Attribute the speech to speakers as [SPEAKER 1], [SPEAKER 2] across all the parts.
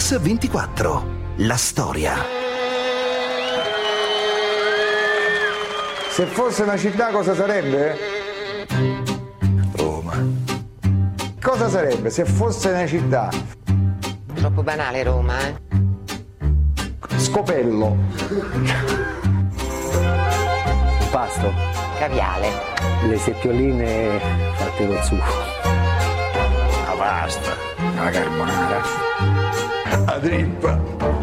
[SPEAKER 1] Mix 24. La storia.
[SPEAKER 2] Se fosse una città cosa sarebbe?
[SPEAKER 3] Roma.
[SPEAKER 2] Cosa sarebbe se fosse una città?
[SPEAKER 4] Troppo banale Roma,
[SPEAKER 2] Scopello.
[SPEAKER 5] Pasto.
[SPEAKER 4] Caviale.
[SPEAKER 5] Le seppioline fatte col sugo.
[SPEAKER 3] La pasta. La carbonara. La trippa.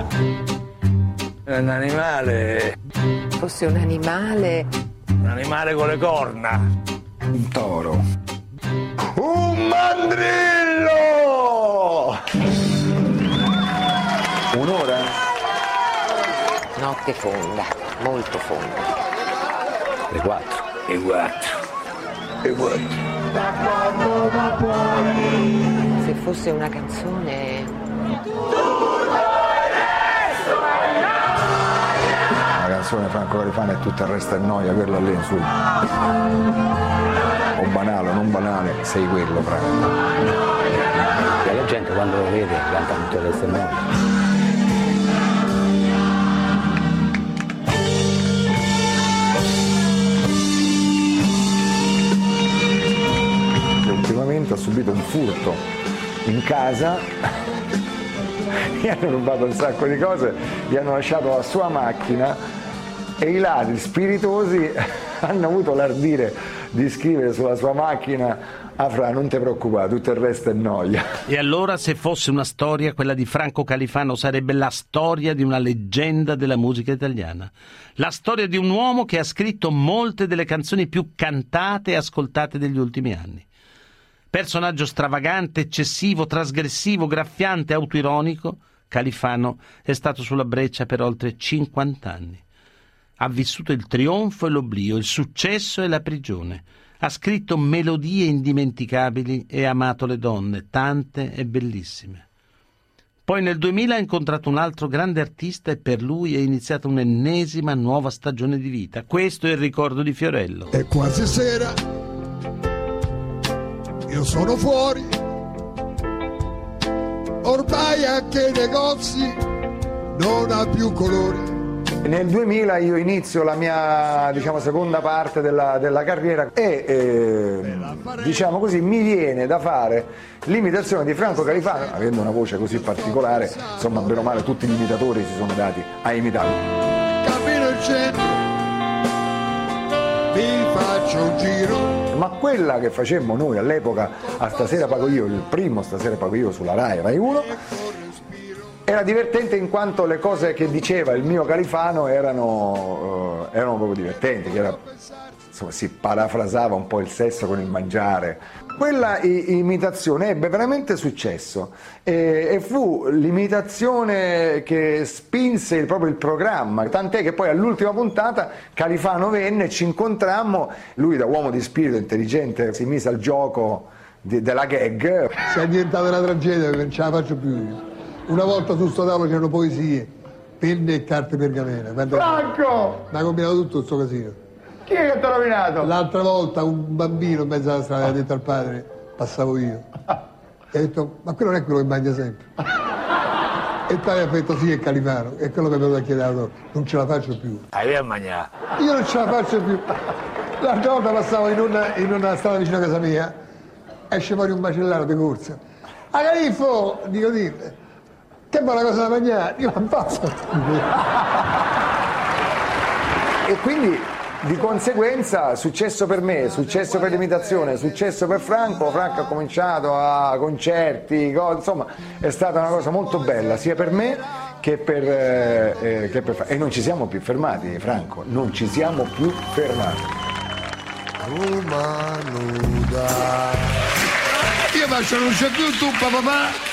[SPEAKER 3] Un animale.
[SPEAKER 4] Fosse un animale.
[SPEAKER 3] Un animale con le corna. Un toro.
[SPEAKER 2] Un mandrillo! Un'ora?
[SPEAKER 4] Notte fonda, molto fonda.
[SPEAKER 5] Le 4.
[SPEAKER 3] E 4. E 4.
[SPEAKER 4] Se fosse una canzone.
[SPEAKER 2] La canzone Franco Califano e tutto il resto è noia, quella lì su. O banale o non banale, sei quello, Franco.
[SPEAKER 5] E la gente quando lo vede canta tutto il resto del mondo.
[SPEAKER 2] Ultimamente ha subito un furto in casa, gli hanno rubato un sacco di cose, gli hanno lasciato la sua macchina e i ladri spiritosi hanno avuto l'ardire di scrivere sulla sua macchina: Fra, non ti preoccupare, tutto il resto è noia.
[SPEAKER 6] E allora, se fosse una storia, quella di Franco Califano sarebbe la storia di una leggenda della musica italiana. La storia di un uomo che ha scritto molte delle canzoni più cantate e ascoltate degli ultimi anni. Personaggio stravagante, eccessivo, trasgressivo, graffiante, autoironico, Califano è stato sulla breccia per oltre 50 anni. Ha vissuto il trionfo e l'oblio, il successo e la prigione. Ha scritto melodie indimenticabili e amato le donne, tante e bellissime. Poi nel 2000 ha incontrato un altro grande artista e per lui è iniziata un'ennesima nuova stagione di vita. Questo è il ricordo di Fiorello.
[SPEAKER 7] È quasi sera, io sono fuori, ormai anche i negozi non ha più colori.
[SPEAKER 2] Nel 2000 io inizio la mia, seconda parte della carriera e così mi viene da fare l'imitazione di Franco Califano. Avendo una voce così particolare, insomma, bene o male tutti gli imitatori si sono dati a imitarlo.
[SPEAKER 7] Cammino il centro, mi faccio un giro.
[SPEAKER 2] Ma quella che facemmo noi all'epoca a Stasera Pago Io, il primo Stasera Pago Io sulla Rai 1, era divertente in quanto le cose che diceva il mio Califano erano proprio divertenti, che era, insomma, si parafrasava un po' il sesso con il mangiare. Quella imitazione ebbe veramente successo e fu l'imitazione che spinse proprio il programma, tant'è che poi all'ultima puntata Califano venne, ci incontrammo, lui da uomo di spirito intelligente si mise al gioco della gag.
[SPEAKER 7] Se è diventata una tragedia non ce la faccio più io. Una volta su sto tavolo c'erano poesie, penne e carte pergamene.
[SPEAKER 2] Franco!
[SPEAKER 7] Mi ha combinato tutto sto casino.
[SPEAKER 2] Chi è che ti ha rovinato?
[SPEAKER 7] L'altra volta un bambino in mezzo alla strada ha detto al padre, passavo io. E ha detto, ma quello non è quello che mangia sempre. E il padre ha detto, sì, è Califano. E quello che mi è venuto a chiedere, non ce la faccio più.
[SPEAKER 3] Vai a mangiare.
[SPEAKER 7] Io non ce la faccio più. L'altra volta passavo in una strada vicino a casa mia, esce fuori un macellaro di corsa. A Califfo! Dico, dite. Che buona cosa da mangiare, io ammazzo.
[SPEAKER 2] E quindi di conseguenza successo per me, successo per l'imitazione, successo per Franco ha cominciato a concerti, insomma è stata una cosa molto bella sia per me che per Franco. E non ci siamo più fermati, Franco, non ci siamo più fermati.
[SPEAKER 7] Roma nuda. Io faccio non c'è più tu papà.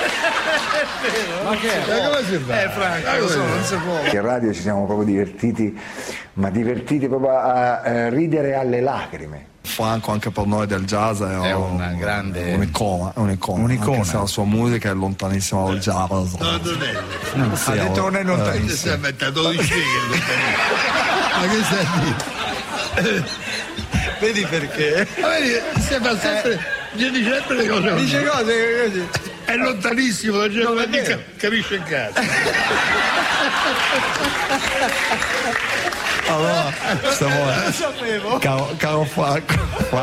[SPEAKER 3] Ma che è?
[SPEAKER 7] Come si fa?
[SPEAKER 3] Franco, non si può.
[SPEAKER 2] In radio ci siamo proprio divertiti, ma divertiti proprio a ridere alle lacrime.
[SPEAKER 8] Franco anche per noi del jazz è
[SPEAKER 3] una grande
[SPEAKER 8] un'icona, anche se la sua musica è lontanissima dal jazz.
[SPEAKER 7] No,
[SPEAKER 8] sì,
[SPEAKER 7] ha detto non è lontanissimo.
[SPEAKER 8] Si è inventato 12 righe.
[SPEAKER 7] Ma che stai a dire?
[SPEAKER 8] Vedi perché?
[SPEAKER 7] Ma vedi, sembra sempre dice sempre le cose.
[SPEAKER 8] Dice cose così.
[SPEAKER 7] è lontanissimo da Genova, capisce in casa.
[SPEAKER 8] Allora, caro Franco,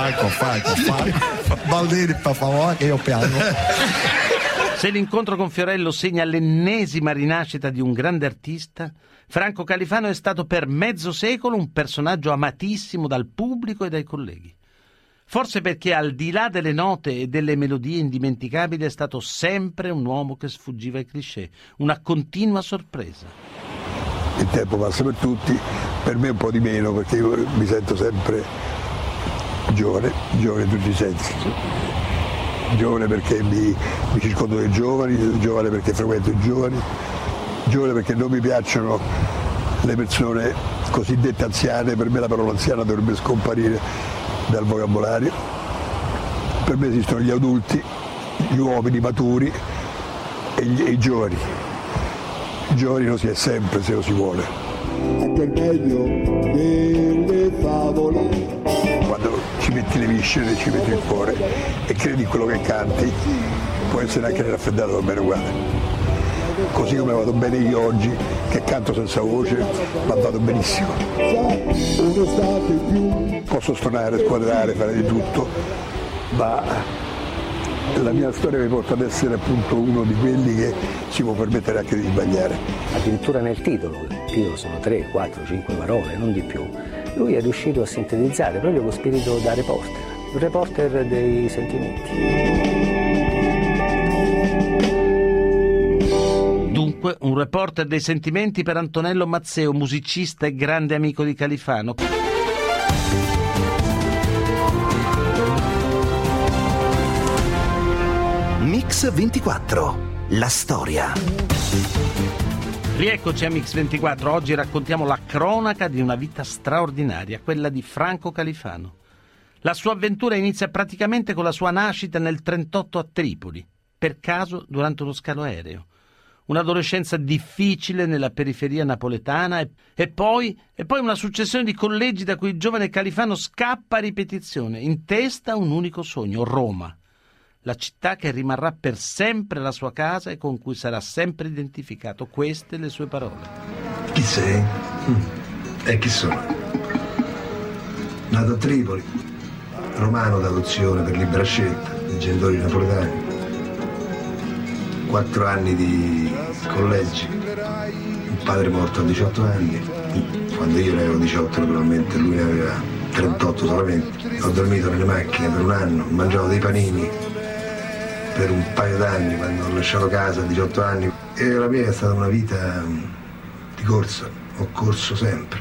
[SPEAKER 8] Baldini per favore che io piango.
[SPEAKER 6] Se l'incontro con Fiorello segna l'ennesima rinascita di un grande artista, Franco Califano è stato per mezzo secolo un personaggio amatissimo dal pubblico e dai colleghi. Forse perché al di là delle note e delle melodie indimenticabili è stato sempre un uomo che sfuggiva ai cliché, una continua sorpresa.
[SPEAKER 9] Il tempo passa per tutti, per me un po' di meno, perché io mi sento sempre giovane in tutti i sensi. Giovane perché mi circondo dei giovani, giovane perché frequento i giovani, giovane perché non mi piacciono le persone cosiddette anziane. Per me la parola anziana dovrebbe scomparire dal vocabolario. Per me esistono gli adulti, gli uomini maturi e i giovani. I giovani lo si è sempre se lo si vuole.
[SPEAKER 10] Anche il meglio delle favole.
[SPEAKER 9] Quando ci metti le viscere, ci metti il cuore e credi in quello che canti, può essere anche raffreddato, va bene uguale. Così come vado bene io oggi, che canto senza voce, ma vado benissimo. Posso suonare, squadrare, fare di tutto, ma la mia storia mi porta ad essere appunto uno di quelli che si può permettere anche di sbagliare.
[SPEAKER 5] Addirittura nel titolo, il titolo sono 3, 4, 5 parole, non di più. Lui è riuscito a sintetizzare proprio con spirito da reporter, un reporter dei sentimenti.
[SPEAKER 6] Dunque, un reporter dei sentimenti per Antonello Mazzeo, musicista e grande amico di Califano.
[SPEAKER 1] Mix 24, la storia.
[SPEAKER 6] Rieccoci a Mix 24, oggi raccontiamo la cronaca di una vita straordinaria, quella di Franco Califano. La sua avventura inizia praticamente con la sua nascita nel 1938 a Tripoli, per caso durante uno scalo aereo. Un'adolescenza difficile nella periferia napoletana e poi una successione di collegi da cui il giovane Califano scappa a ripetizione, in testa un unico sogno, Roma. La città che rimarrà per sempre la sua casa e con cui sarà sempre identificato. Queste le sue parole.
[SPEAKER 11] Chi sei? E chi sono? Nato a Tripoli, romano d'adozione per libera scelta, dei genitori napoletani. 4 anni di collegi, un padre morto a 18 anni, quando io ne avevo 18 naturalmente, lui ne aveva 38 solamente. Ho dormito nelle macchine per un anno, mangiavo dei panini per un paio d'anni quando ho lasciato casa a 18 anni e la mia è stata una vita di corsa, ho corso sempre.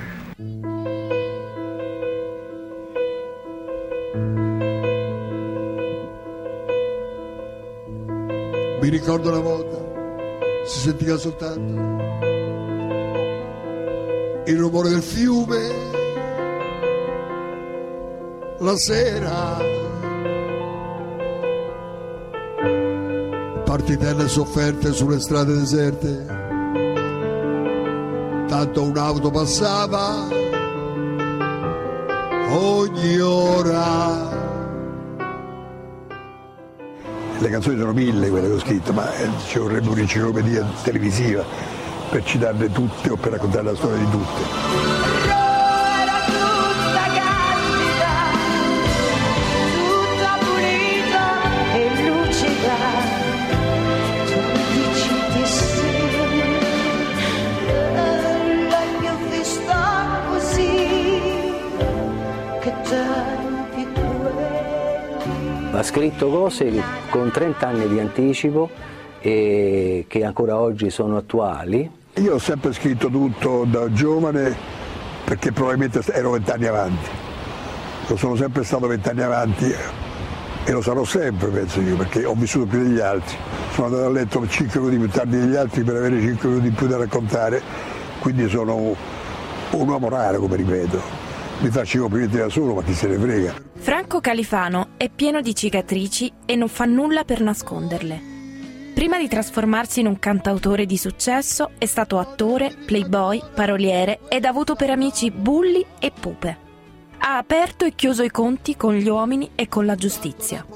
[SPEAKER 7] Mi ricordo una volta, si sentiva soltanto il rumore del fiume, la sera, partitelle sofferte sulle strade deserte, tanto un'auto passava ogni ora.
[SPEAKER 9] Le canzoni sono 1000 quelle che ho scritto, ma ci vorrebbe un'enciclopedia televisiva per citarle tutte o per raccontare la storia di tutte.
[SPEAKER 5] Ha scritto cose con 30 anni di anticipo e che ancora oggi sono attuali.
[SPEAKER 9] Io ho sempre scritto tutto da giovane perché probabilmente ero 20 anni avanti. Lo sono sempre stato 20 anni avanti e lo sarò sempre, penso io, perché ho vissuto più degli altri. Sono andato a letto 5 minuti più tardi degli altri per avere 5 minuti in più da raccontare, quindi sono un uomo raro, come ripeto. Mi faccio i complimenti da solo, ma chi se ne frega.
[SPEAKER 12] Franco Califano è pieno di cicatrici e non fa nulla per nasconderle. Prima di trasformarsi in un cantautore di successo è stato attore, playboy, paroliere ed ha avuto per amici bulli e pupe. Ha aperto e chiuso i conti con gli uomini e con la giustizia.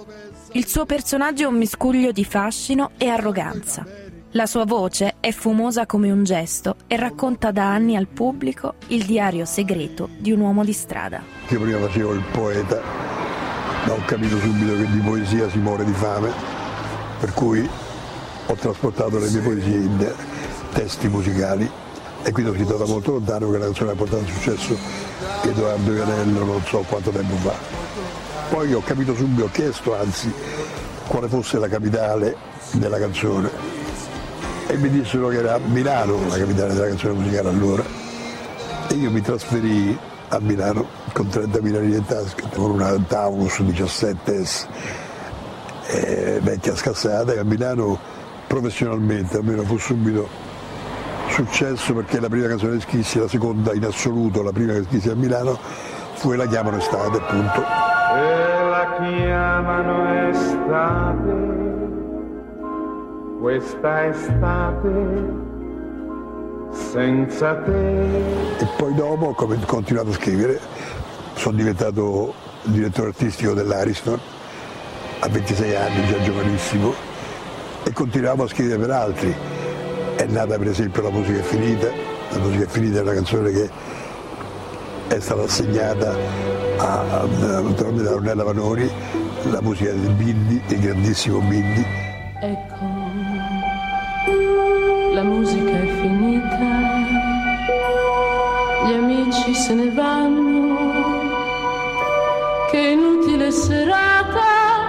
[SPEAKER 12] Il suo personaggio è un miscuglio di fascino e arroganza. La sua voce è fumosa come un gesto e racconta da anni al pubblico il diario segreto di un uomo di strada.
[SPEAKER 9] Io prima facevo il poeta, ma ho capito subito che di poesia si muore di fame, per cui ho trasportato le mie poesie in testi musicali e quindi ho scritto da molto lontano, che la canzone ha portato successo Edoardo Vianello non so quanto tempo fa. Poi ho capito subito, ho chiesto anzi quale fosse la capitale della canzone e mi dissero che era Milano la capitale della canzone musicale allora, e io mi trasferii a Milano con 30.000 lire in tasca, con una Taunus 17S vecchia scassata, e a Milano professionalmente almeno fu subito successo, perché la prima canzone che scrissi, la seconda in assoluto, la prima che scrissi a Milano fu E la chiamano estate, appunto.
[SPEAKER 13] E la chiamano estate, questa estate senza te.
[SPEAKER 9] E poi dopo ho continuato a scrivere, sono diventato direttore artistico dell'Ariston a 26 anni, già giovanissimo, e continuavo a scrivere per altri. È nata per esempio La musica è finita. La musica è finita è una canzone che è stata assegnata a Ornella Vanoni, la musica del Bindi, il grandissimo Bindi.
[SPEAKER 14] Ecco, la musica è finita, gli amici se ne vanno, che inutile serata.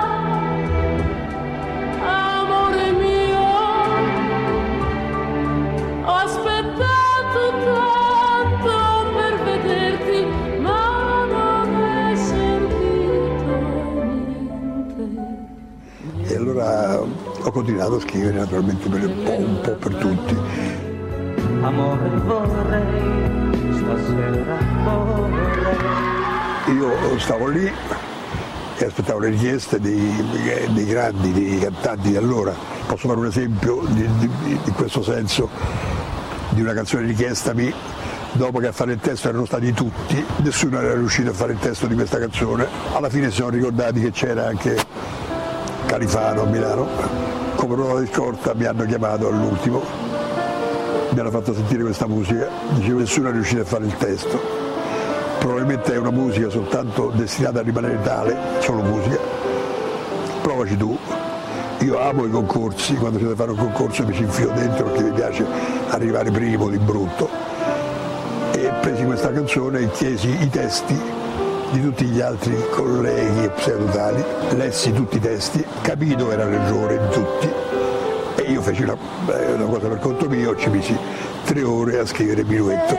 [SPEAKER 9] E allora ho continuato a scrivere naturalmente un po' per tutti.
[SPEAKER 15] Amore vorrei, stasera vorrei.
[SPEAKER 9] Io stavo lì e aspettavo le richieste dei grandi, dei cantanti di allora. Posso fare un esempio in questo senso di una canzone richiestami dopo che a fare il testo erano stati tutti, nessuno era riuscito a fare il testo di questa canzone. Alla fine si sono ricordati che c'era anche Califano a Milano. Come ruota di scorta mi hanno chiamato all'ultimo, mi hanno fatto sentire questa musica, dicevo nessuno è riuscito a fare il testo, probabilmente è una musica soltanto destinata a rimanere tale, solo musica, provaci tu. Io amo i concorsi, quando c'è da fare un concorso mi ci infilo dentro perché mi piace arrivare primo di brutto, e presi questa canzone e chiesi i testi di tutti gli altri colleghi e pseudotali, lessi tutti i testi, capì dove era l'errore di tutti e io feci una cosa per conto mio, ci misi 3 ore a scrivere Minuetto.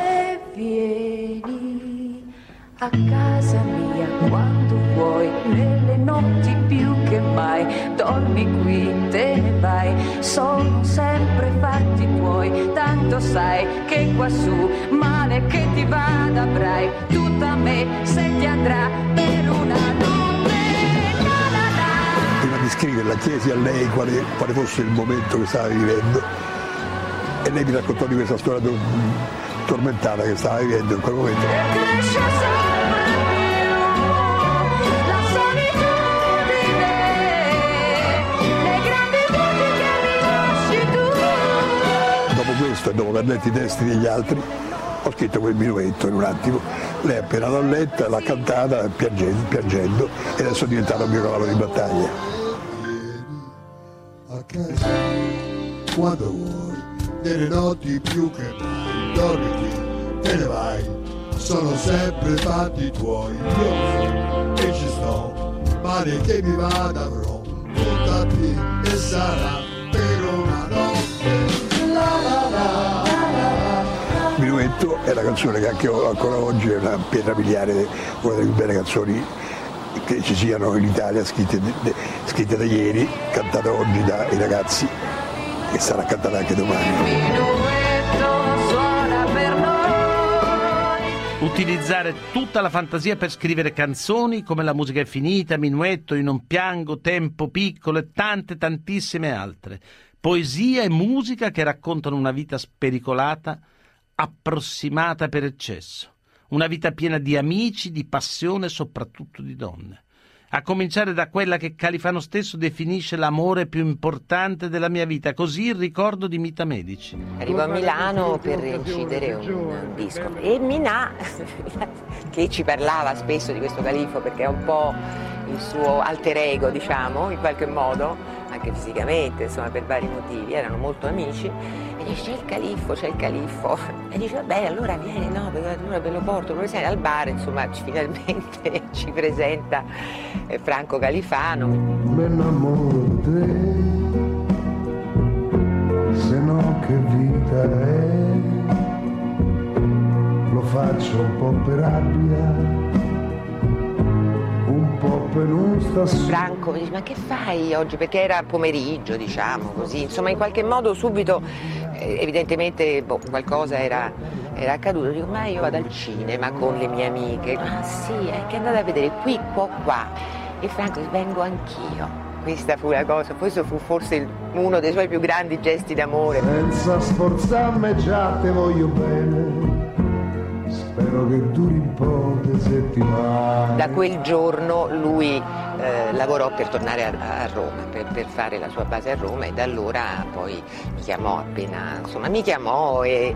[SPEAKER 14] Vieni a casa mia quando vuoi, nelle notti più che mai, dormi qui, te ne vai, sono sempre fatti tuoi, tanto sai che quassù male che ti vada avrai, tutta me se ti andrà per una notte.
[SPEAKER 9] Prima di scriverla chiesi a lei quale fosse il momento che stava vivendo e lei mi raccontò di questa storia tormentata che stava vivendo in quel momento. Dopo questo e dopo aver letto i testi degli altri ho scritto quel Minuetto in un attimo, lei appena l'ha letta, l'ha cantata piangendo e adesso è diventato il mio cavallo di battaglia.
[SPEAKER 10] A casa quando vuoi, nelle notti più che mai, dormi qui, te ne vai, sono sempre fatti tuoi, io so che ci sto, male che mi vada avrò, tutta te e sarà per una notte.
[SPEAKER 9] Minuetto è la canzone che anche ancora oggi è una pietra miliare, una delle più belle canzoni che ci siano in Italia, scritte da ieri, cantata oggi dai ragazzi e sarà cantata anche domani.
[SPEAKER 14] Minuetto suona per noi.
[SPEAKER 6] Utilizzare tutta la fantasia per scrivere canzoni come La musica è finita, Minuetto, Io non piango, Tempo piccolo e tantissime altre. Poesia e musica che raccontano una vita spericolata, approssimata per eccesso. Una vita piena di amici, di passione e soprattutto di donne. a cominciare da quella che Califano stesso definisce l'amore più importante della mia vita, così il ricordo di Mita Medici.
[SPEAKER 4] Arrivò a Milano per incidere un disco e Minà, che ci parlava spesso di questo Califfo perché è un po' il suo alter ego, diciamo, in qualche modo, anche fisicamente, insomma, per vari motivi, erano molto amici, e dice c'è il Califfo, e dice va bene, allora vieni, no, allora ve lo porto, lo presenta al bar, insomma, finalmente ci presenta Franco Califano.
[SPEAKER 10] Me innamoro di te, se no che vita è, lo faccio un po' per rabbia, un po' per non sta su.
[SPEAKER 4] Franco mi dice ma che fai oggi? Perché era pomeriggio, diciamo così, insomma in qualche modo subito evidentemente qualcosa era accaduto. Dico ma io vado al cinema con le mie amiche. Ah sì, che andate a vedere qui, qua. E Franco dice vengo anch'io. Questa fu la cosa, questo fu forse uno dei suoi più grandi gesti d'amore.
[SPEAKER 10] Senza sforzarmi già te voglio bene, spero che duri un po' di settimane.
[SPEAKER 4] Da quel giorno lui lavorò per tornare a Roma, per fare la sua base a Roma, e da allora poi mi chiamò ed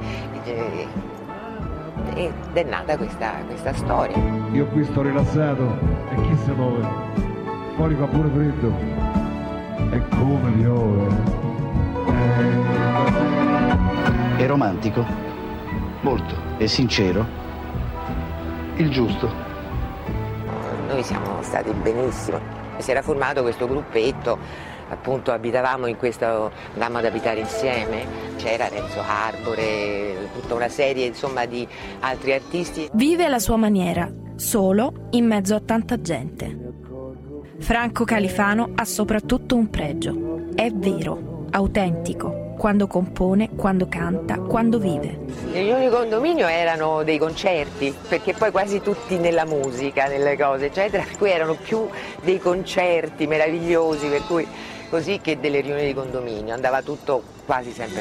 [SPEAKER 4] è nata questa storia.
[SPEAKER 10] Io qui sto rilassato e chi si muove? Fuori fa pure freddo e come piove.
[SPEAKER 16] È romantico, molto, è sincero, il giusto.
[SPEAKER 4] Noi siamo stati benissimo, si era formato questo gruppetto, appunto abitavamo andavamo ad abitare insieme, c'era Renzo Arbore, tutta una serie insomma di altri artisti.
[SPEAKER 12] Vive alla sua maniera, solo in mezzo a tanta gente. Franco Califano ha soprattutto un pregio, è vero, autentico, quando compone, quando canta, quando vive.
[SPEAKER 4] Le riunioni di condominio erano dei concerti, perché poi quasi tutti nella musica, nelle cose eccetera, per cui erano più dei concerti meravigliosi, per cui così, che delle riunioni di condominio, andava tutto quasi sempre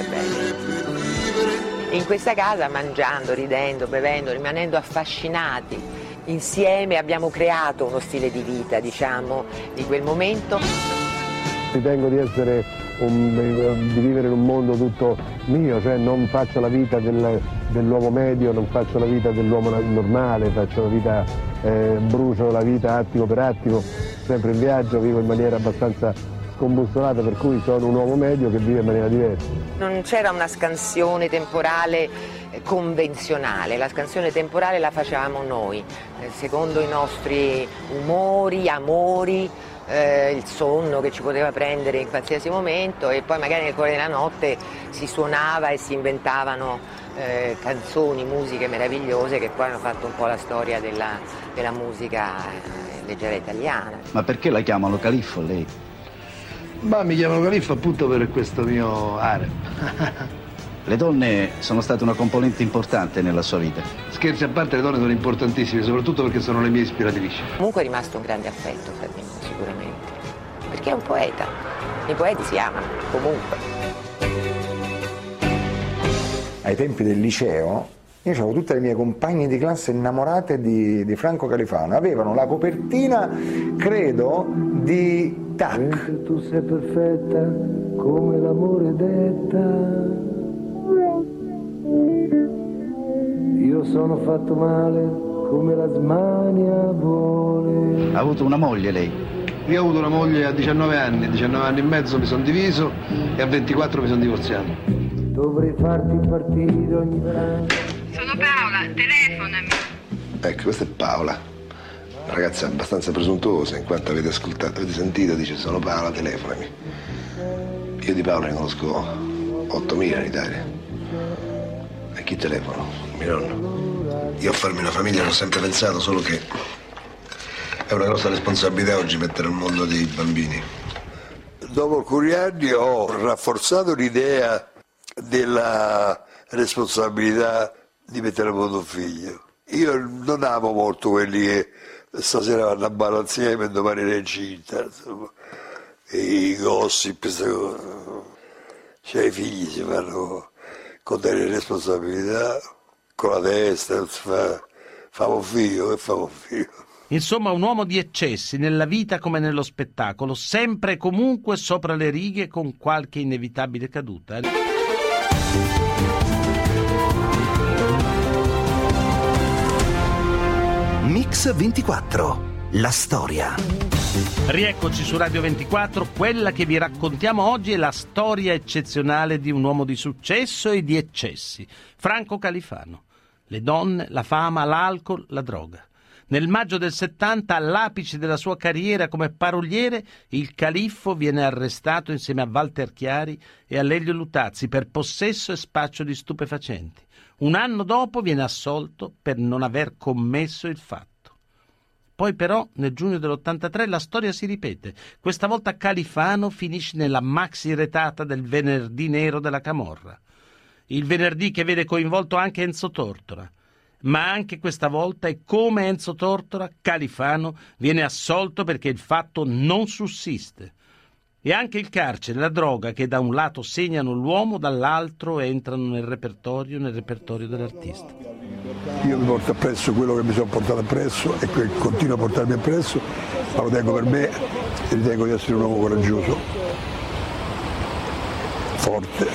[SPEAKER 4] bene. In questa casa, mangiando, ridendo, bevendo, rimanendo affascinati insieme, abbiamo creato uno stile di vita, diciamo, di quel momento.
[SPEAKER 17] Ritengo di vivere in un mondo tutto mio, cioè non faccio la vita dell'uomo medio, non faccio la vita dell'uomo normale, faccio la vita, brucio la vita attimo per attimo, sempre in viaggio, vivo in maniera abbastanza scombussolata, per cui sono un uomo medio che vive in maniera diversa.
[SPEAKER 4] Non c'era una scansione temporale convenzionale, la scansione temporale la facevamo noi, secondo i nostri umori, amori, il sonno che ci poteva prendere in qualsiasi momento, e poi magari nel cuore della notte si suonava e si inventavano canzoni, musiche meravigliose che poi hanno fatto un po' la storia della musica leggera italiana.
[SPEAKER 16] Ma perché la chiamano Califfo lei?
[SPEAKER 11] Ma mi chiamano Califfo appunto per questo mio harem.
[SPEAKER 16] Le donne sono state una componente importante nella sua vita.
[SPEAKER 11] Scherzi a parte, le donne sono importantissime, soprattutto perché sono le mie ispiratrici.
[SPEAKER 4] Comunque è rimasto un grande affetto tra di noi, sicuramente, perché è un poeta. I poeti si amano, comunque.
[SPEAKER 2] Ai tempi del liceo, io avevo tutte le mie compagne di classe innamorate di Franco Califano. Avevano la copertina, credo, di Tac.
[SPEAKER 10] Tu sei perfetta come l'amore detta. Io sono fatto male come la smania vuole.
[SPEAKER 16] Ha avuto una moglie lei?
[SPEAKER 11] Io ho avuto una moglie a 19 anni, 19 anni e mezzo mi sono diviso e a 24 mi sono divorziato.
[SPEAKER 10] Dovrei farti partire ogni brano.
[SPEAKER 18] Sono Paola, telefonami.
[SPEAKER 11] Ecco, questa è Paola, una ragazza abbastanza presuntuosa, in quanto avete sentito, dice sono Paola, telefonami. Io di Paola ne conosco 8.000 in Italia. E chi telefono? Mio nonno. Io a farmi una famiglia l'ho sempre pensato, solo che è una grossa responsabilità oggi mettere al mondo dei bambini.
[SPEAKER 9] Dopo alcuni anni ho rafforzato l'idea della responsabilità di mettere al mondo un figlio. Io non amo molto quelli che stasera vanno a ballare insieme e domani è incinta, insomma. E i gossip, queste cose. Cioè i figli si fanno con delle responsabilità, con la testa, non si fa un figlio, che fa un figlio?
[SPEAKER 6] Insomma, un uomo di eccessi, nella vita come nello spettacolo, sempre e comunque sopra le righe con qualche inevitabile caduta.
[SPEAKER 1] Mix 24, la storia.
[SPEAKER 6] Rieccoci su Radio 24, quella che vi raccontiamo oggi è la storia eccezionale di un uomo di successo e di eccessi, Franco Califano. Le donne, la fama, l'alcol, la droga. Nel maggio del 70, all'apice della sua carriera come paroliere, il califfo viene arrestato insieme a Walter Chiari e a Lelio Lutazzi per possesso e spaccio di stupefacenti. Un anno dopo viene assolto per non aver commesso il fatto. Poi però, nel giugno dell'83, la storia si ripete. Questa volta Califano finisce nella maxi retata del venerdì nero della Camorra. Il venerdì che vede coinvolto anche Enzo Tortora. Ma anche questa volta, e come Enzo Tortora, Califano viene assolto perché il fatto non sussiste. E anche il carcere e la droga, che da un lato segnano l'uomo, dall'altro entrano nel repertorio dell'artista.
[SPEAKER 9] Io mi porto appresso quello che mi sono portato appresso e che continuo a portarmi appresso, ma lo tengo per me e ritengo di essere un uomo coraggioso, forte,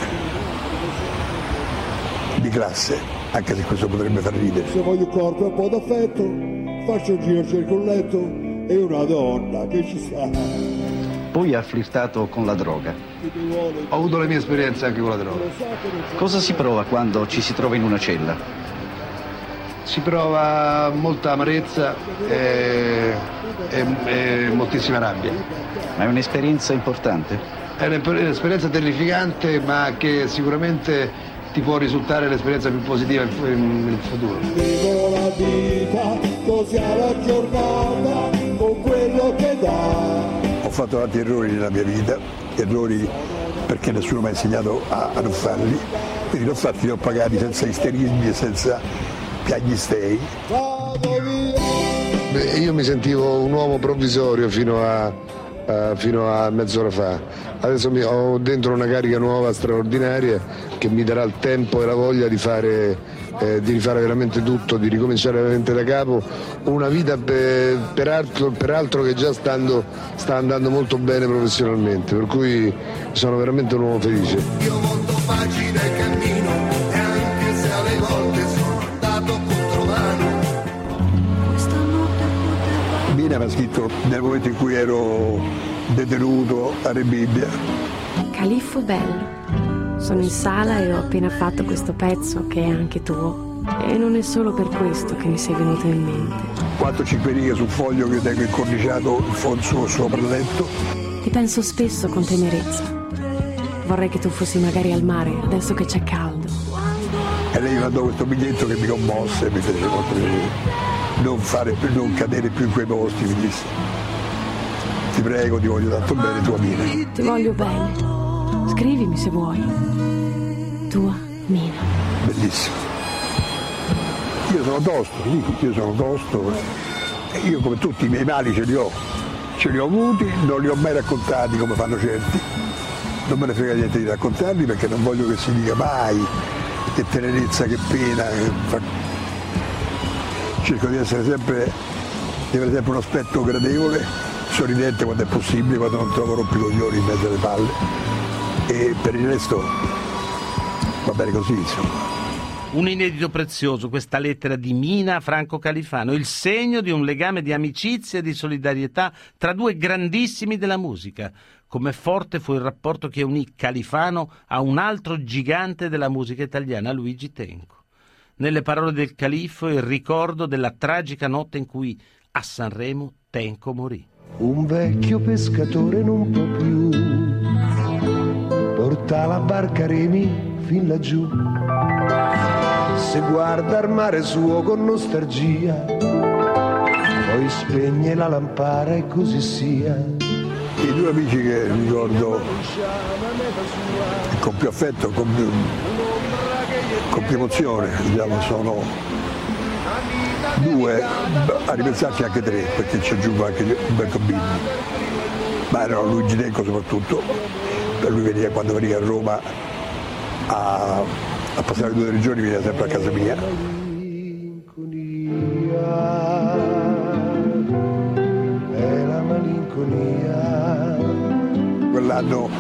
[SPEAKER 9] di classe, anche se questo potrebbe far ridere.
[SPEAKER 10] Se voglio corpo e un po' d'affetto, faccio un giro, cerco un letto e una donna che ci sta.
[SPEAKER 16] Poi ha flirtato con la droga.
[SPEAKER 11] Ho avuto le mie esperienze anche con la droga.
[SPEAKER 16] Cosa si prova quando ci si trova in una cella?
[SPEAKER 11] Si prova molta amarezza e moltissima rabbia.
[SPEAKER 16] Ma è un'esperienza importante?
[SPEAKER 11] È un'esperienza terrificante, ma che sicuramente ti può risultare l'esperienza più positiva nel futuro.
[SPEAKER 10] Vivo la vita così alla giornata con quello che dà.
[SPEAKER 9] Ho fatto tanti errori nella mia vita, errori perché nessuno mi ha insegnato a non farli, quindi li ho fatti, li ho pagati senza isterismi e senza piagnistei.
[SPEAKER 19] Io mi sentivo un uomo provvisorio fino a mezz'ora fa. Adesso ho dentro una carica nuova, straordinaria, che mi darà il tempo e la voglia di rifare veramente tutto, di ricominciare veramente da capo, una vita peraltro che già sta andando molto bene professionalmente, per cui sono veramente un uomo felice.
[SPEAKER 10] Io molto facile cammino e anche se alle volte sono andato contromano.
[SPEAKER 9] Mina mi ha scritto nel momento in cui ero detenuto a Rebibbia.
[SPEAKER 20] Califfo bello. Sono in sala e ho appena fatto questo pezzo che è anche tuo. E non è solo per questo che mi sei venuto in mente.
[SPEAKER 9] 4-5 righe sul foglio che tengo incorniciato il fondo sopra il letto.
[SPEAKER 20] Ti penso spesso con tenerezza. Vorrei che tu fossi magari al mare, adesso che c'è caldo.
[SPEAKER 9] E lei mi mandò questo biglietto che mi commosse e mi fece molto piacere. Non cadere più in quei posti, mi disse. Ti prego, ti voglio tanto bene, tua Mina.
[SPEAKER 20] Ti voglio bene. Scrivimi se vuoi. Tua Mina.
[SPEAKER 9] Bellissimo. Io sono tosto. Io come tutti i miei mali ce li ho avuti, non li ho mai raccontati come fanno certi. Non me ne frega niente di raccontarli perché non voglio che si dica mai che tenerezza, che pena. Cerco di avere sempre un aspetto gradevole, sorridente quando è possibile, quando non trovo rompicoglioni in mezzo alle palle. E per il resto va bene così, insomma.
[SPEAKER 6] Un inedito prezioso, questa lettera di Mina a Franco Califano, il segno di un legame di amicizia e di solidarietà tra due grandissimi della musica. Come forte fu il rapporto che unì Califano a un altro gigante della musica italiana, Luigi Tenco. Nelle parole del califfo il ricordo della tragica notte in cui a Sanremo Tenco morì.
[SPEAKER 10] Un vecchio pescatore non può più, porta la barca remi fin laggiù, se guarda il mare suo con nostalgia, poi spegne la lampara e così sia.
[SPEAKER 9] I due amici che ricordo con più affetto, con più emozione, diciamo, sono due, a ripensarci anche tre, perché ci aggiungo anche Umberto Bindi, ma erano Luigi Tenco soprattutto, per lui veniva, quando veniva a Roma a passare 2 o 3 giorni, veniva sempre a casa mia.
[SPEAKER 3] melanconia.
[SPEAKER 9] Quell'anno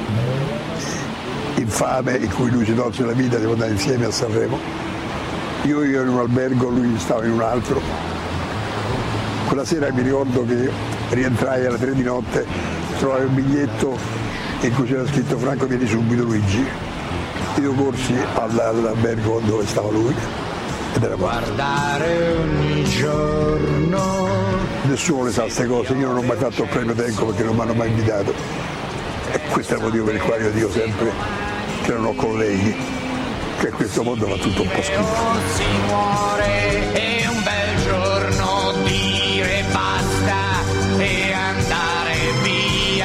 [SPEAKER 9] infame in cui lui si tolse la vita, siamo andati insieme a Sanremo. Io ero in un albergo, lui stava in un altro. Quella sera mi ricordo che rientrai alle 3 di notte, trovai un biglietto in cui c'era scritto Franco vieni subito Luigi. Io corsi all'albergo dove stava lui ed era morto.
[SPEAKER 3] Guardare ogni giorno.
[SPEAKER 9] Nessuno le sa queste cose, io non ho mai fatto il premio Tenco perché non mi hanno mai invitato. E questo è il motivo per il quale io dico sempre che non ho colleghi, che questo mondo va tutto un po' schifo.
[SPEAKER 3] Si muore e un bel giorno dire basta e andare via.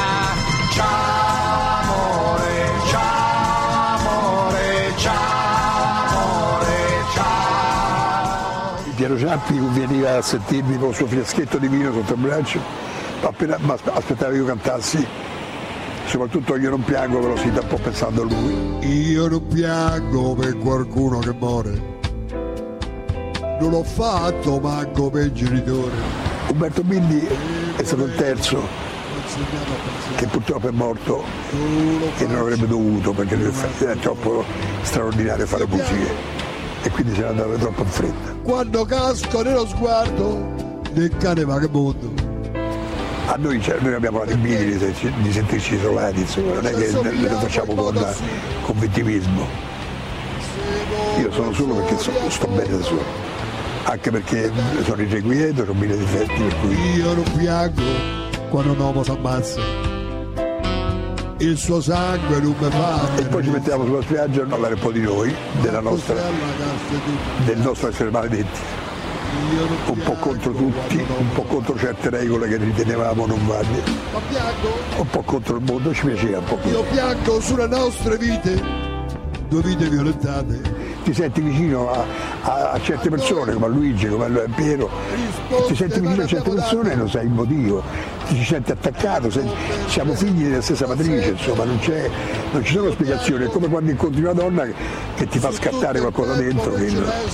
[SPEAKER 3] Ciao amore, ciao amore, ciao amore, ciao.
[SPEAKER 9] Piero Ciampi veniva a sentirmi con il suo fiaschetto di vino sotto il braccio, appena aspettava che io cantassi. Soprattutto Io non piango, però si sta un po' pensando a lui.
[SPEAKER 10] Io non piango per qualcuno che muore, non l'ho fatto manco per i genitori.
[SPEAKER 9] Umberto Bindi è stato il terzo che purtroppo è morto e non avrebbe dovuto perché era troppo straordinario fare musiche e quindi se ne andava troppo in fretta.
[SPEAKER 10] Quando casco nello sguardo del cane vagabondo.
[SPEAKER 9] A noi abbiamo la timidità di sentirci isolati, insomma, non è che lo facciamo con vittimismo. Io sono solo perché sto bene da solo, anche perché sono irrequieto, ho 1000 difetti per cui.
[SPEAKER 10] Io non piango quando un uomo si ammazza, il suo sangue non mi fa.
[SPEAKER 9] E poi ci mettiamo sulla spiaggia a parlare un po' di noi, del nostro essere maledetti. Un po' contro tutti, un po' contro certe regole che ritenevamo non valide, un po' contro il mondo, ci piaceva un po'.
[SPEAKER 10] Io piango sulle nostre vite, 2 vite violentate.
[SPEAKER 9] Ti senti vicino a certe persone, come a Luigi, come a Piero, ti senti vicino a certe persone e non sai il motivo, ti ci senti attaccato, siamo figli della stessa matrice, insomma non ci sono spiegazioni, è come quando incontri una donna che ti fa scattare qualcosa dentro, che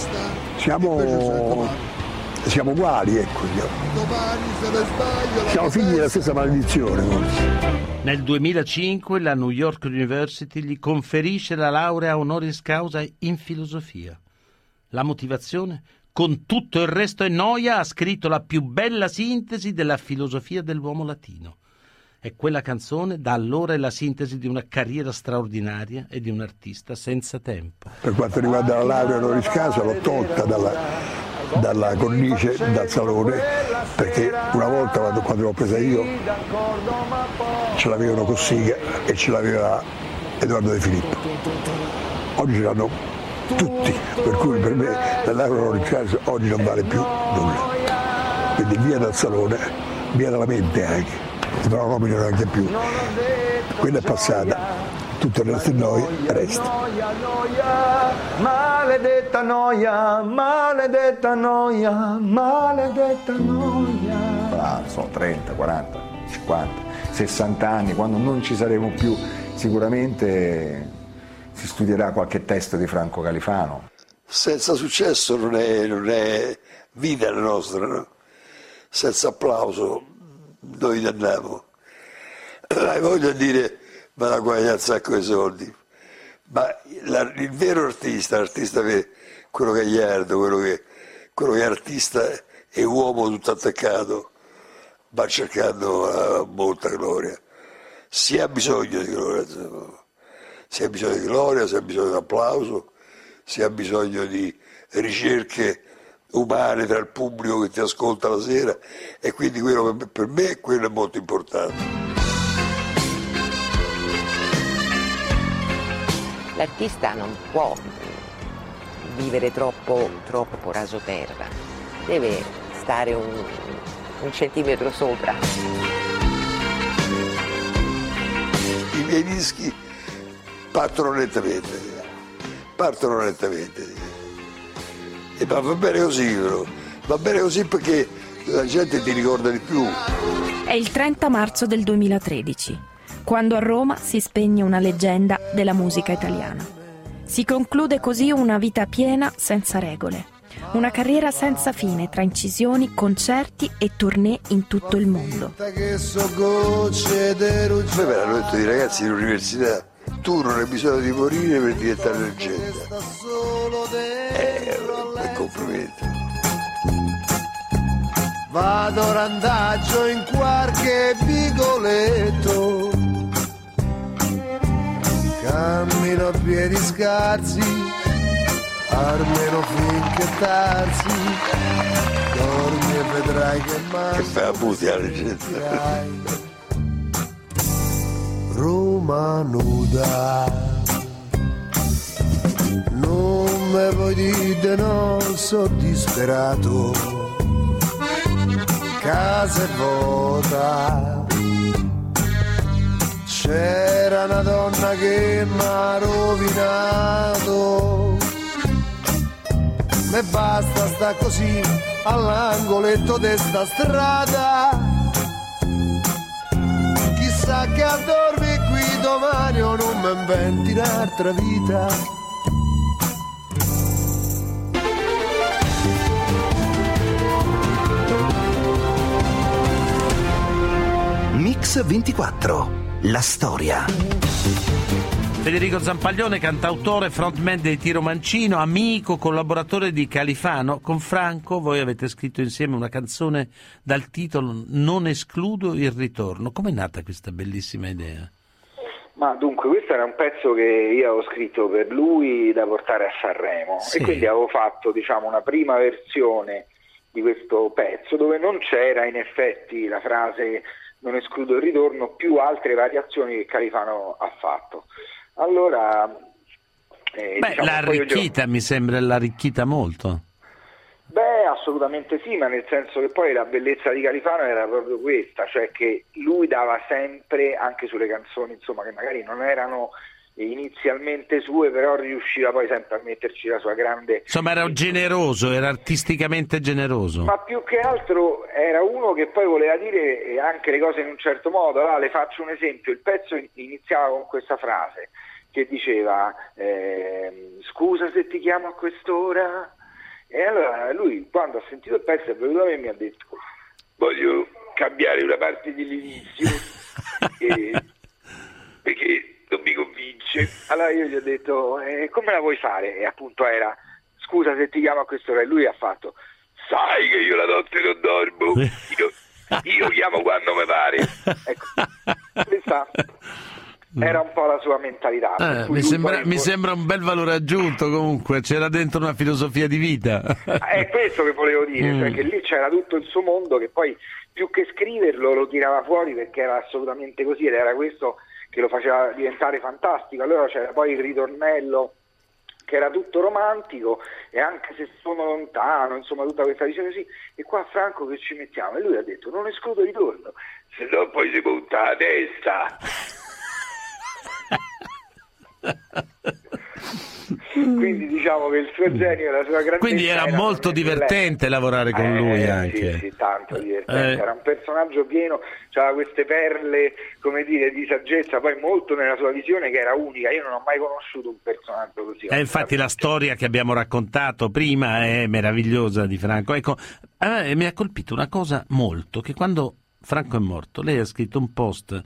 [SPEAKER 9] siamo uguali, ecco. Siamo figli della stessa maledizione.
[SPEAKER 6] Nel 2005 la New York University gli conferisce la laurea honoris causa in filosofia. La motivazione? Con tutto il resto è noia, ha scritto la più bella sintesi della filosofia dell'uomo latino. E quella canzone da allora è la sintesi di una carriera straordinaria e di un artista senza tempo.
[SPEAKER 9] Per quanto riguarda la laurea honoris causa l'ho tolta dalla cornice, dal salone, perché una volta quando l'ho presa io ce l'avevano Cossiga e ce l'aveva Edoardo De Filippo. Oggi ce l'hanno tutti, per cui per me la laurea honoris causa oggi non vale più nulla. Quindi via dal salone, via dalla mente anche, però non nominano anche più. Quella è passata. Tutto il resto di noi resta.
[SPEAKER 2] Maledetta noia, maledetta noia, maledetta noia. Sono 30, 40, 50, 60 anni, quando non ci saremo più, sicuramente si studierà qualche testo di Franco Califano.
[SPEAKER 9] Senza successo non è vita la nostra, no? Senza applauso noi andiamo. Voglio dire, vado a guadagnare un sacco di soldi, ma il vero artista, quello che è iardo, quello che è artista e uomo tutto attaccato, va cercando molta gloria. Si ha bisogno di gloria, si ha bisogno di gloria, si ha bisogno di applauso, si ha bisogno di ricerche umane tra il pubblico che ti ascolta la sera, e quindi quello per me quello è molto importante.
[SPEAKER 4] L'artista non può vivere troppo rasoterra, deve stare un centimetro sopra.
[SPEAKER 9] I miei dischi partono lentamente, e va bene così, però. Va bene così perché la gente ti ricorda di più.
[SPEAKER 12] È il 30 marzo del 2013. Quando a Roma si spegne una leggenda della musica italiana. Si conclude così una vita piena senza regole. Una carriera senza fine tra incisioni, concerti e tournée in tutto il mondo.
[SPEAKER 9] Poi mi hanno detto i ragazzi dell'università: tu non hai bisogno di morire per diventare leggenda. È complimento.
[SPEAKER 10] Vado randaggio in qualche vicoletto, cammino a piedi scarsi, almeno finché tarsi, dormi e vedrai che mai.
[SPEAKER 9] Che fa abusi alla leggenda.
[SPEAKER 10] Roma nuda, non me vuoi dire no, sono disperato. Casa è vuota, c'era una donna che m'ha rovinato. Me basta sta così all'angoletto de sta strada. Chissà che a dormi qui domani o non mi inventi un'altra vita.
[SPEAKER 1] Mix 24, la storia.
[SPEAKER 6] Federico Zampaglione, cantautore, frontman dei Tiro Mancino, amico, collaboratore di Califano. Con Franco voi avete scritto insieme una canzone dal titolo Non escludo il ritorno. Com'è nata questa bellissima idea?
[SPEAKER 21] Ma dunque, questo era un pezzo che io avevo scritto per lui da portare a Sanremo, sì. E quindi avevo fatto, diciamo, una prima versione di questo pezzo dove non c'era in effetti la frase non escludo il ritorno, più altre variazioni che Califano ha fatto. Allora
[SPEAKER 6] diciamo, l'ha arricchita, mi sembra l'ha arricchita molto.
[SPEAKER 21] Beh, assolutamente sì, ma nel senso che poi la bellezza di Califano era proprio questa, cioè che lui dava sempre, anche sulle canzoni, insomma, che magari non erano inizialmente sue, però riusciva poi sempre a metterci la sua grande...
[SPEAKER 6] Insomma, era generoso, era artisticamente generoso.
[SPEAKER 21] Ma più che altro era uno che poi voleva dire anche le cose in un certo modo. Allora, le faccio un esempio, il pezzo iniziava con questa frase che diceva scusa se ti chiamo a quest'ora, e allora lui, quando ha sentito il pezzo, è venuto a me e mi ha detto voglio cambiare una parte dell'inizio perché non mi convince. Allora io gli ho detto come la vuoi fare? E appunto era scusa se ti chiamo a quest'ora, e lui ha fatto sai che io la notte non dormo, io chiamo quando mi pare. Ecco, questa era un po' la sua mentalità.
[SPEAKER 6] Mi sembra un bel valore aggiunto, comunque c'era dentro una filosofia di vita.
[SPEAKER 21] È questo che volevo dire, cioè che lì c'era tutto il suo mondo che poi più che scriverlo lo tirava fuori, perché era assolutamente così ed era questo che lo faceva diventare fantastico. Allora c'era poi il ritornello che era tutto romantico, e anche se sono lontano, insomma tutta questa visione così, e qua Franco che ci mettiamo? E lui ha detto non escludo il ritorno, se no poi si monta la testa. Quindi diciamo che il suo genio e la sua grandezza,
[SPEAKER 6] quindi era molto divertente lavorare con lui anche.
[SPEAKER 21] Sì, tanto divertente, era un personaggio pieno, c'aveva queste perle, come dire, di saggezza, poi molto nella sua visione che era unica. Io non ho mai conosciuto un personaggio così.
[SPEAKER 6] Infatti la storia che abbiamo raccontato prima è meravigliosa di Franco. Ecco, mi ha colpito una cosa molto, che quando Franco è morto lei ha scritto un post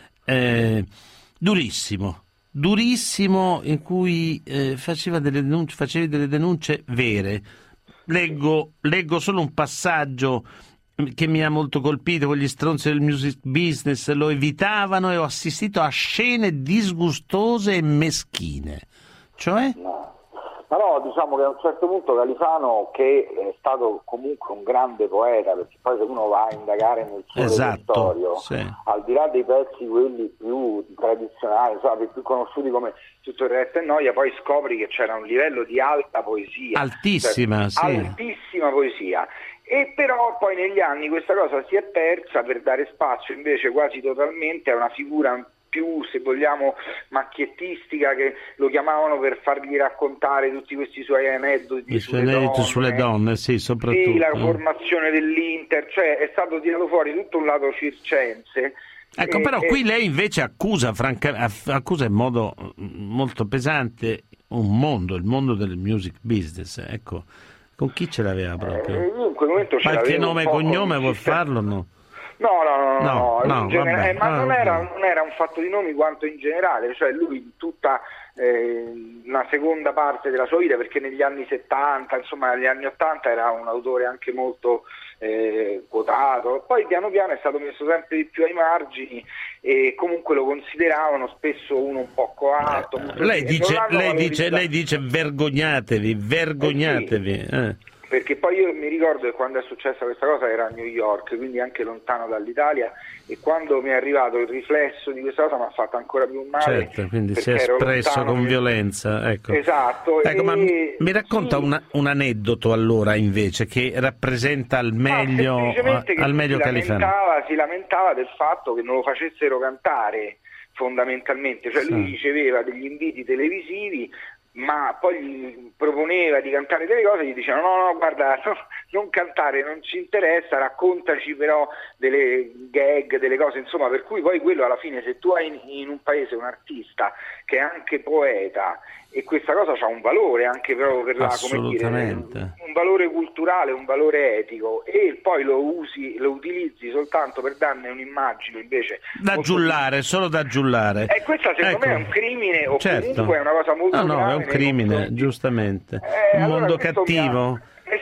[SPEAKER 6] durissimo in cui facevi delle denunce vere. Leggo solo un passaggio che mi ha molto colpito: quegli stronzi del music business lo evitavano e ho assistito a scene disgustose e meschine. Cioè?
[SPEAKER 21] Ma no, diciamo che a un certo punto Califano, che è stato comunque un grande poeta, perché poi se uno va a indagare nel suo repertorio,
[SPEAKER 6] sì,
[SPEAKER 21] al di là dei pezzi quelli più tradizionali, insomma, più conosciuti come Tutto il resto è noia, poi scopri che c'era un livello di alta poesia.
[SPEAKER 6] Altissima,
[SPEAKER 21] cioè,
[SPEAKER 6] sì.
[SPEAKER 21] Altissima poesia. E però poi negli anni questa cosa si è persa per dare spazio invece quasi totalmente a una figura più, se vogliamo, macchiettistica, che lo chiamavano per fargli raccontare tutti questi suoi aneddoti
[SPEAKER 6] sulle donne, sì, soprattutto.
[SPEAKER 21] Sì, la formazione dell'Inter, cioè è stato tirato fuori tutto un lato circense.
[SPEAKER 6] Ecco, però qui lei invece accusa in modo molto pesante il mondo del music business, ecco. Con chi ce l'aveva proprio?
[SPEAKER 21] Io in quel momento ce
[SPEAKER 6] Qualche
[SPEAKER 21] l'avevo
[SPEAKER 6] nome e cognome vuol farlo o no?
[SPEAKER 21] No, in
[SPEAKER 6] vabbè.
[SPEAKER 21] ma non era un fatto di nomi quanto in generale, cioè lui in tutta una seconda parte della sua vita, perché negli anni 70, insomma negli anni 80 era un autore anche molto quotato, poi piano piano è stato messo sempre di più ai margini e comunque lo consideravano spesso uno un po' coatto.
[SPEAKER 6] Lei dice vergognatevi.
[SPEAKER 21] Sì. Perché poi io mi ricordo che quando è successa questa cosa era a New York, quindi anche lontano dall'Italia, e quando mi è arrivato il riflesso di questa cosa mi ha fatto ancora più male.
[SPEAKER 6] Certo, quindi si è espresso con violenza. Ecco.
[SPEAKER 21] Esatto.
[SPEAKER 6] Ma mi racconta un aneddoto allora invece che rappresenta al meglio Califano.
[SPEAKER 21] Si lamentava del fatto che non lo facessero cantare fondamentalmente, cioè lui riceveva degli inviti televisivi, ma poi gli proponeva di cantare delle cose e gli dicevano no, guarda, non cantare, non ci interessa, raccontaci però delle gag, delle cose, insomma, per cui poi quello alla fine, se tu hai in un paese un artista che è anche poeta, e questa cosa ha un valore anche proprio per la, come dire, un valore culturale, un valore etico, e poi lo utilizzi soltanto per darne un'immagine invece
[SPEAKER 6] solo da giullare.
[SPEAKER 21] E questa secondo me è un crimine, o comunque è una cosa molto grave.
[SPEAKER 6] È un crimine, giustamente. Un mondo cattivo.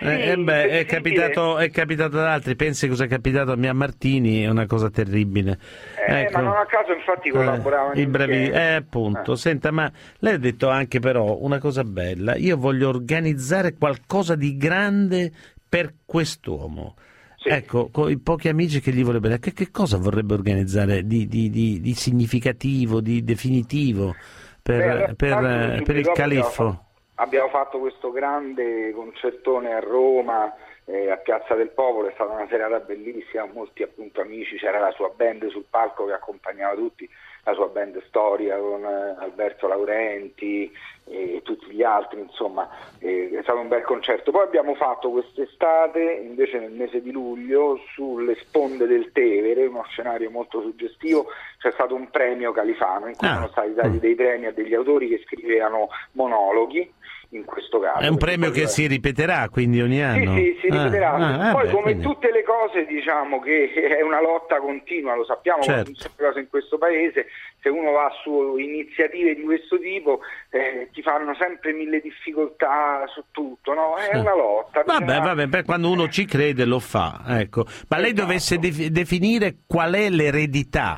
[SPEAKER 6] È capitato ad altri. Pensi cosa è capitato a Mia Martini, è una cosa terribile.
[SPEAKER 21] Ma non a caso infatti collaboravano
[SPEAKER 6] i bravi. Appunto. Senta, ma lei ha detto anche però una cosa bella: io voglio organizzare qualcosa di grande per quest'uomo. Sì. Ecco, con i pochi amici che gli vorrebbe, che cosa vorrebbe organizzare di significativo, di definitivo per il califfo?
[SPEAKER 21] Abbiamo fatto questo grande concertone a Roma, a Piazza del Popolo, è stata una serata bellissima, molti appunto amici, c'era la sua band sul palco che accompagnava tutti, la sua band Storia con Alberto Laurenti e tutti gli altri, insomma è stato un bel concerto. Poi abbiamo fatto quest'estate, invece nel mese di luglio, sulle sponde del Tevere, uno scenario molto suggestivo, c'è stato un premio Califano in cui sono stati dati dei premi a degli autori che scrivevano monologhi. In questo caso
[SPEAKER 6] è un premio che si ripeterà quindi ogni anno?
[SPEAKER 21] Sì, si ripeterà. Poi come tutte le cose, diciamo che è una lotta continua, lo sappiamo, come tutte le cose in questo paese, se uno va su iniziative di questo tipo ti fanno sempre mille difficoltà su tutto, no? È una lotta.
[SPEAKER 6] Vabbè, per quando uno ci crede lo fa, ecco. Ma lei dovesse definire qual è l'eredità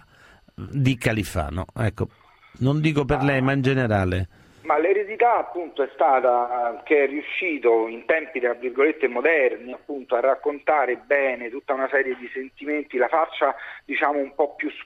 [SPEAKER 6] di Califano, ecco, non dico per lei ma in generale.
[SPEAKER 21] Ma l'eredità appunto è stata che è riuscito in tempi tra virgolette moderni appunto a raccontare bene tutta una serie di sentimenti, la faccia diciamo un po' più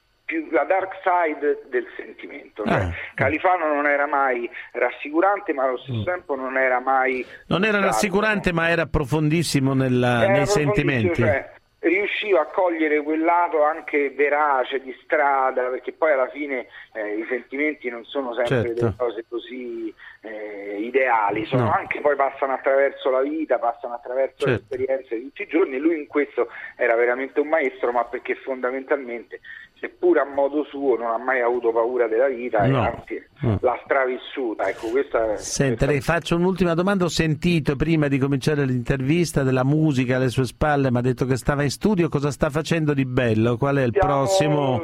[SPEAKER 21] la dark side del sentimento. Califano non era mai rassicurante, ma allo stesso tempo non era mai...
[SPEAKER 6] Non era rassicurante, ma era profondissimo nei sentimenti.
[SPEAKER 21] Cioè, riusciva a cogliere quel lato anche verace di strada, perché poi alla fine i sentimenti non sono sempre delle cose così ideali, sono anche, poi passano attraverso la vita, passano attraverso le esperienze di tutti i giorni. Lui in questo era veramente un maestro, ma perché fondamentalmente, seppur a modo suo, non ha mai avuto paura della vita e anzi l'ha stravissuta. Ecco,
[SPEAKER 6] Senta, le faccio un'ultima domanda. Ho sentito prima di cominciare l'intervista della musica alle sue spalle, mi ha detto che stava in studio. Cosa sta facendo di bello? Qual è il prossimo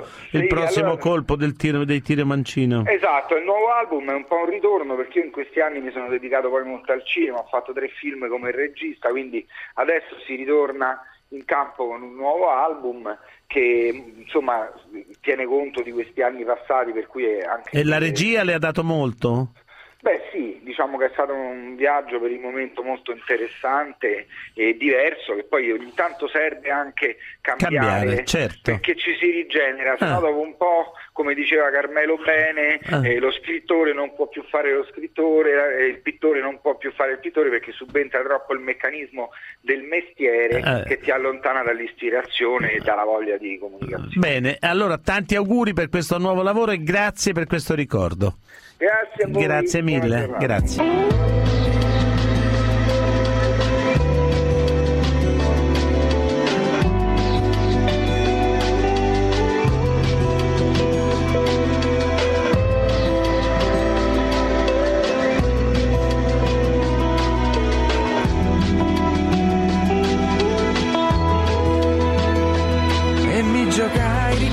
[SPEAKER 6] colpo dei Tiro Mancino?
[SPEAKER 21] Esatto, il nuovo album è un po' un ritorno, perché io in questi anni mi sono dedicato poi molto al cinema, ho fatto 3 film come regista, quindi adesso si ritorna in campo con un nuovo album che insomma tiene conto di questi anni passati, per cui è anche...
[SPEAKER 6] E la regia le ha dato molto?
[SPEAKER 21] Beh sì, diciamo che è stato un viaggio per il momento molto interessante e diverso, che poi ogni tanto serve anche cambiare perché ci si rigenera, sennò dopo un po', come diceva Carmelo Bene, lo scrittore non può più fare lo scrittore, il pittore non può più fare il pittore, perché subentra troppo il meccanismo del mestiere che ti allontana dall'ispirazione e dalla voglia di comunicazione.
[SPEAKER 6] Bene, allora tanti auguri per questo nuovo lavoro e grazie per questo ricordo.
[SPEAKER 21] Grazie a voi.
[SPEAKER 6] Grazie mille, grazie.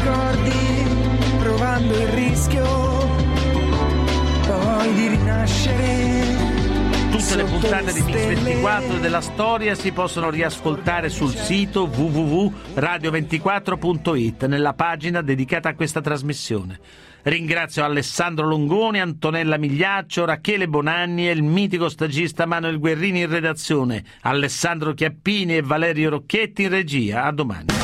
[SPEAKER 8] ricordi, provando il rischio poi di rinascere.
[SPEAKER 6] Tutte le puntate di Mix 24 della storia si possono riascoltare sul sito www.radio24.it nella pagina dedicata a questa trasmissione. Ringrazio Alessandro Longoni, Antonella Migliaccio, Rachele Bonanni e il mitico stagista Manuel Guerrini in redazione, Alessandro Chiappini e Valerio Rocchetti in regia. A domani.